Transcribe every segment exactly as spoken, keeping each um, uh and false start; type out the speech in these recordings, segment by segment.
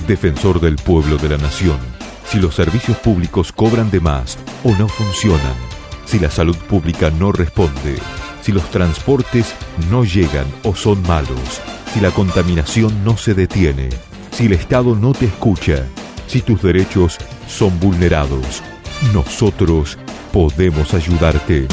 Defensor del pueblo de la nación. Si los servicios públicos cobran de más o no funcionan, si la salud pública no responde, si los transportes no llegan o son malos, si la contaminación no se detiene, si el Estado no te escucha, si tus derechos son vulnerados, nosotros podemos ayudarte.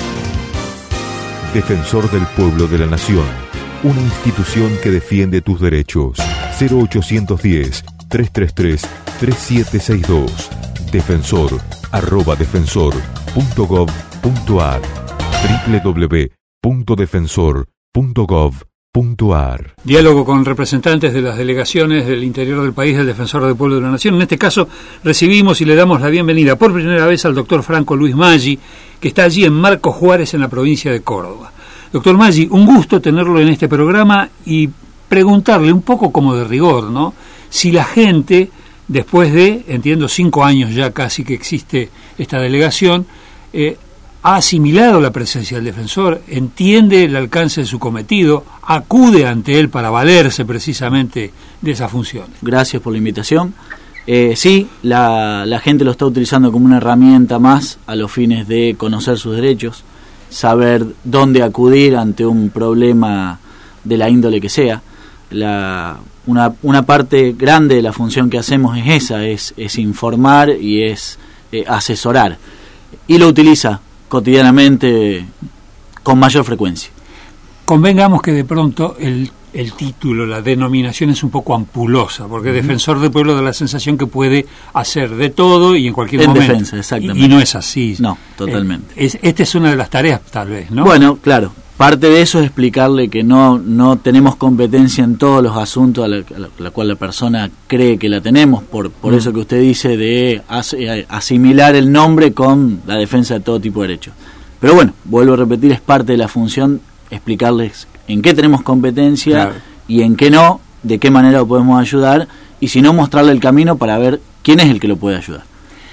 Defensor del pueblo de la nación. Una institución que defiende tus derechos. cero ochocientos diez, trescientos treinta y tres, treinta y siete sesenta y dos. Defensor, arroba defensor punto gov punto ar. doble u doble u doble u punto defensor punto gov punto ar. Diálogo con representantes de las delegaciones del interior del país del Defensor del Pueblo de la Nación. En este caso recibimos y le damos la bienvenida por primera vez al doctor Franco Luis Maggi, que está allí en Marcos Juárez, en la provincia de Córdoba. Doctor Maggi, un gusto tenerlo en este programa y preguntarle un poco como de rigor, ¿no? Si la gente, después de, entiendo, cinco años ya casi que existe esta delegación, eh, ha asimilado la presencia del defensor, entiende el alcance de su cometido, acude ante él para valerse precisamente de esas funciones. Gracias por la invitación. Eh, sí, la, la gente lo está utilizando como una herramienta más a los fines de conocer sus derechos, saber dónde acudir ante un problema de la índole que sea. La, una, una parte grande de la función que hacemos es esa, es, es informar y es eh, asesorar. Y lo utiliza cotidianamente con mayor frecuencia. Convengamos que de pronto el, el título, la denominación es un poco ampulosa, porque uh-huh. Defensor del Pueblo da la sensación que puede hacer de todo y en cualquier en momento. En defensa, exactamente. Y, y no es así. No, totalmente. Eh, es, esta es una de las tareas, tal vez, ¿no? Bueno, claro. Parte de eso es explicarle que no, no tenemos competencia en todos los asuntos a la, a la, a la cual la persona cree que la tenemos, por, por mm. eso que usted dice de as, asimilar el nombre con la defensa de todo tipo de derechos. Pero bueno, vuelvo a repetir, es parte de la función explicarles en qué tenemos competencia, claro, y en qué no, de qué manera lo podemos ayudar, y si no, mostrarle el camino para ver quién es el que lo puede ayudar.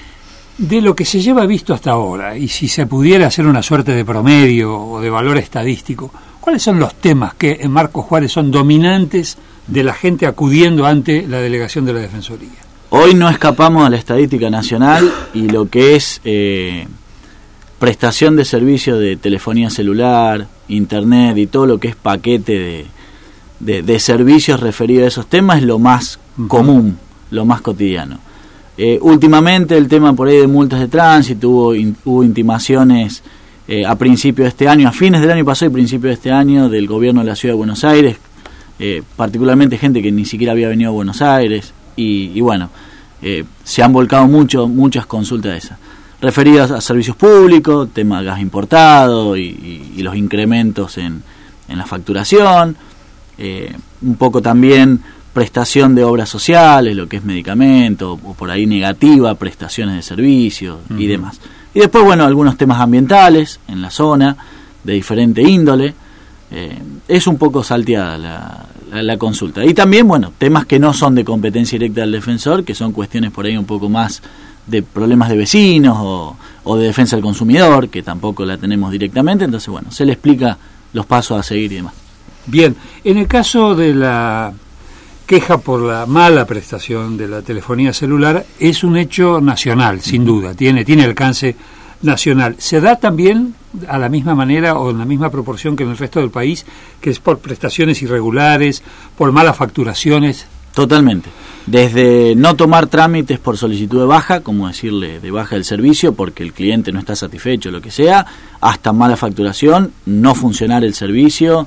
De lo que se lleva visto hasta ahora, y si se pudiera hacer una suerte de promedio o de valor estadístico, ¿cuáles son los temas que en Marcos Juárez son dominantes de la gente acudiendo ante la delegación de la Defensoría? Hoy no escapamos a la estadística nacional y lo que es eh, prestación de servicio de telefonía celular, internet y todo lo que es paquete de, de, de servicios referidos a esos temas es lo más uh-huh. común, lo más cotidiano. Eh, últimamente el tema por ahí de multas de tránsito, hubo, in, hubo intimaciones eh, a principios de este año, a fines del año pasado y principios de este año, del gobierno de la Ciudad de Buenos Aires, eh, particularmente gente que ni siquiera había venido a Buenos Aires, y, y bueno, eh, se han volcado mucho, muchas consultas de esas, referidas a servicios públicos, tema gas importado y, y, y los incrementos en, en la facturación, eh, un poco también prestación de obras sociales, lo que es medicamento, o por ahí negativa, prestaciones de servicios uh-huh. y demás. Y después, bueno, algunos temas ambientales en la zona, de diferente índole. Eh, es un poco salteada la, la, la consulta. Y también, bueno, temas que no son de competencia directa del defensor, que son cuestiones por ahí un poco más de problemas de vecinos o, o de defensa del consumidor, que tampoco la tenemos directamente. Entonces, bueno, se le explica los pasos a seguir y demás. Bien, en el caso de la queja por la mala prestación de la telefonía celular, es un hecho nacional, sin duda, tiene, tiene alcance nacional. ¿Se da también a la misma manera o en la misma proporción que en el resto del país, que es por prestaciones irregulares, por malas facturaciones? Totalmente. Desde no tomar trámites por solicitud de baja, como decirle de baja del servicio porque el cliente no está satisfecho, lo que sea, hasta mala facturación, no funcionar el servicio,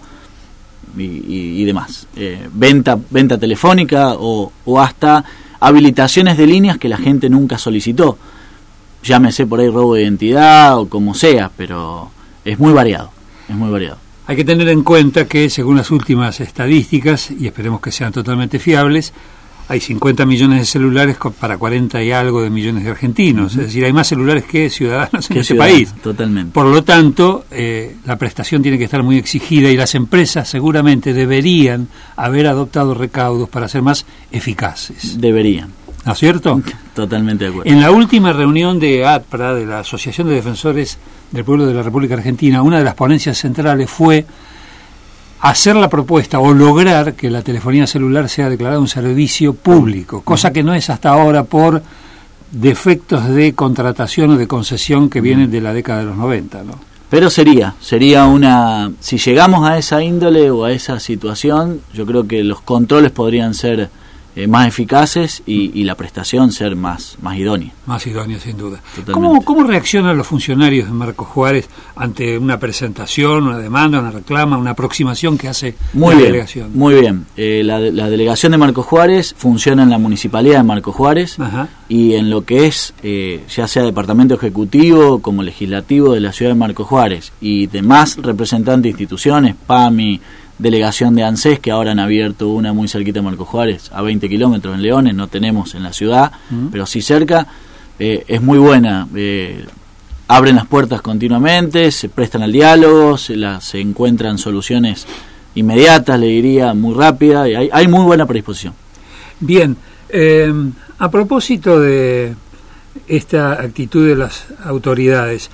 Y, y, y demás, eh, venta venta telefónica o, o hasta habilitaciones de líneas que la gente nunca solicitó, llámese por ahí robo de identidad o como sea, pero es muy variado, es muy variado. Hay que tener en cuenta que según las últimas estadísticas, y esperemos que sean totalmente fiables, hay cincuenta millones de celulares para cuarenta y algo de millones de argentinos. Uh-huh. Es decir, hay más celulares que ciudadanos en este país. Totalmente. Por lo tanto, eh, la prestación tiene que estar muy exigida y las empresas seguramente deberían haber adoptado recaudos para ser más eficaces. Deberían. ¿No es cierto? Totalmente de acuerdo. En la última reunión de ATPRA, de la Asociación de Defensores del Pueblo de la República Argentina, una de las ponencias centrales fue hacer la propuesta o lograr que la telefonía celular sea declarada un servicio público, cosa que no es hasta ahora por defectos de contratación o de concesión que vienen de la década de los noventa, ¿no? Pero sería, sería una... Si llegamos a esa índole o a esa situación, yo creo que los controles podrían ser eh, más eficaces y, y la prestación ser más, más idónea. Más idónea, sin duda. ¿Cómo, ¿Cómo reaccionan los funcionarios de Marcos Juárez ante una presentación, una demanda, una reclama, una aproximación que hace muy la bien, delegación? Muy bien. Eh, la, la delegación de Marcos Juárez funciona en la Municipalidad de Marcos Juárez. Ajá. Y en lo que es, eh, ya sea departamento ejecutivo como legislativo de la ciudad de Marcos Juárez y demás representantes de instituciones, P A M I, delegación de ANSES, que ahora han abierto una muy cerquita de Marcos Juárez, a veinte kilómetros en Leones, no tenemos en la ciudad, uh-huh. pero sí cerca, eh, es muy buena. Eh, abren las puertas continuamente, se prestan al diálogo, se, la, se encuentran soluciones inmediatas, le diría, muy rápidas, y hay, hay muy buena predisposición. Bien, eh, a propósito de esta actitud de las autoridades,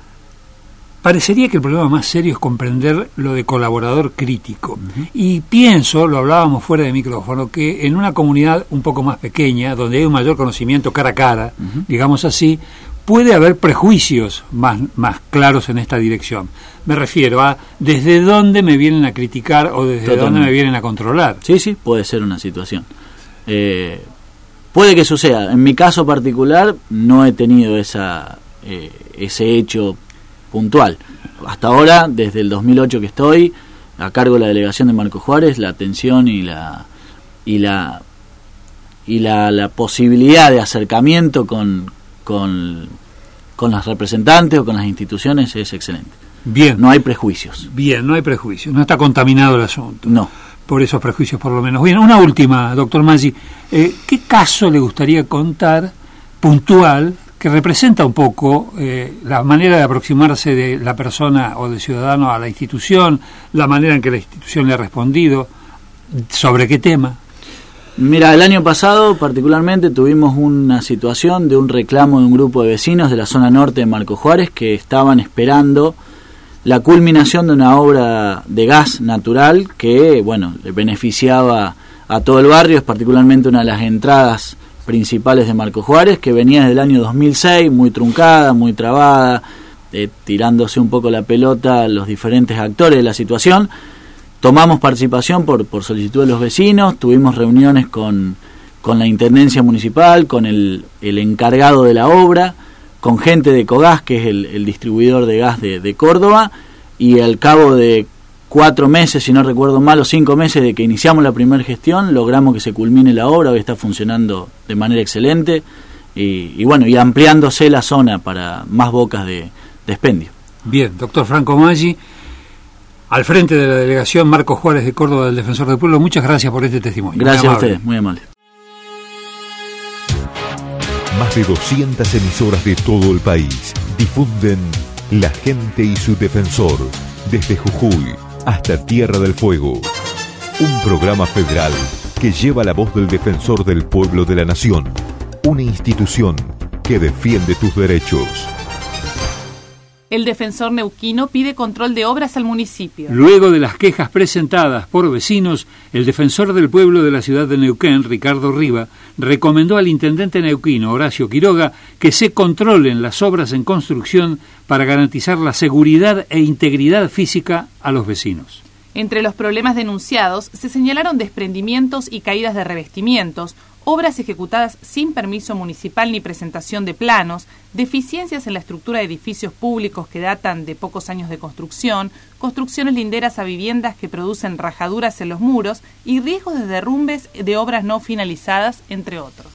parecería que el problema más serio es comprender lo de colaborador crítico. Uh-huh. Y pienso, lo hablábamos fuera de micrófono, que en una comunidad un poco más pequeña, donde hay un mayor conocimiento cara a cara, uh-huh. digamos así, puede haber prejuicios más, más claros en esta dirección. Me refiero a desde dónde me vienen a criticar o desde Totalmente. dónde me vienen a controlar. Sí, sí, puede ser una situación. Eh, puede que suceda. En mi caso particular no he tenido esa eh, ese hecho puntual. Hasta ahora, desde el dos mil ocho que estoy a cargo de la delegación de Marcos Juárez, la atención y la y la y la, la posibilidad de acercamiento con, con con los representantes o con las instituciones es excelente. Bien. No hay prejuicios. Bien, no hay prejuicios. No está contaminado el asunto. No. Por esos prejuicios, por lo menos. Bien, una última, doctor Maggi. Eh, ¿Qué caso le gustaría contar puntual que representa un poco eh, la manera de aproximarse de la persona o del ciudadano a la institución, la manera en que la institución le ha respondido, sobre qué tema? Mira, el año pasado particularmente tuvimos una situación de un reclamo de un grupo de vecinos de la zona norte de Marcos Juárez que estaban esperando la culminación de una obra de gas natural que, bueno, le beneficiaba a todo el barrio, es particularmente una de las entradas principales de Marcos Juárez, que venía desde el año dos mil seis, muy truncada, muy trabada, eh, tirándose un poco la pelota a los diferentes actores de la situación. Tomamos participación por, por solicitud de los vecinos, tuvimos reuniones con, con la Intendencia Municipal, con el, el encargado de la obra, con gente de Cogás, que es el, el distribuidor de gas de, de Córdoba, y al cabo de cuatro meses, si no recuerdo mal, o cinco meses de que iniciamos la primera gestión, logramos que se culmine la obra, hoy está funcionando de manera excelente, y, y bueno, y ampliándose la zona para más bocas de, de expendio. Bien, doctor Franco Maggi, al frente de la delegación Marcos Juárez de Córdoba del Defensor del Pueblo, muchas gracias por este testimonio. Gracias a ustedes, muy amable. Más de doscientas emisoras de todo el país difunden La Gente y su Defensor, desde Jujuy hasta Tierra del Fuego. Un programa federal que lleva la voz del Defensor del Pueblo de la Nación, una institución que defiende tus derechos. El defensor neuquino pide control de obras al municipio. Luego de las quejas presentadas por vecinos, el defensor del pueblo de la ciudad de Neuquén, Ricardo Riva, recomendó al intendente neuquino, Horacio Quiroga, que se controlen las obras en construcción para garantizar la seguridad e integridad física a los vecinos. Entre los problemas denunciados se señalaron desprendimientos y caídas de revestimientos, obras ejecutadas sin permiso municipal ni presentación de planos, deficiencias en la estructura de edificios públicos que datan de pocos años de construcción, construcciones linderas a viviendas que producen rajaduras en los muros y riesgos de derrumbes de obras no finalizadas, entre otros.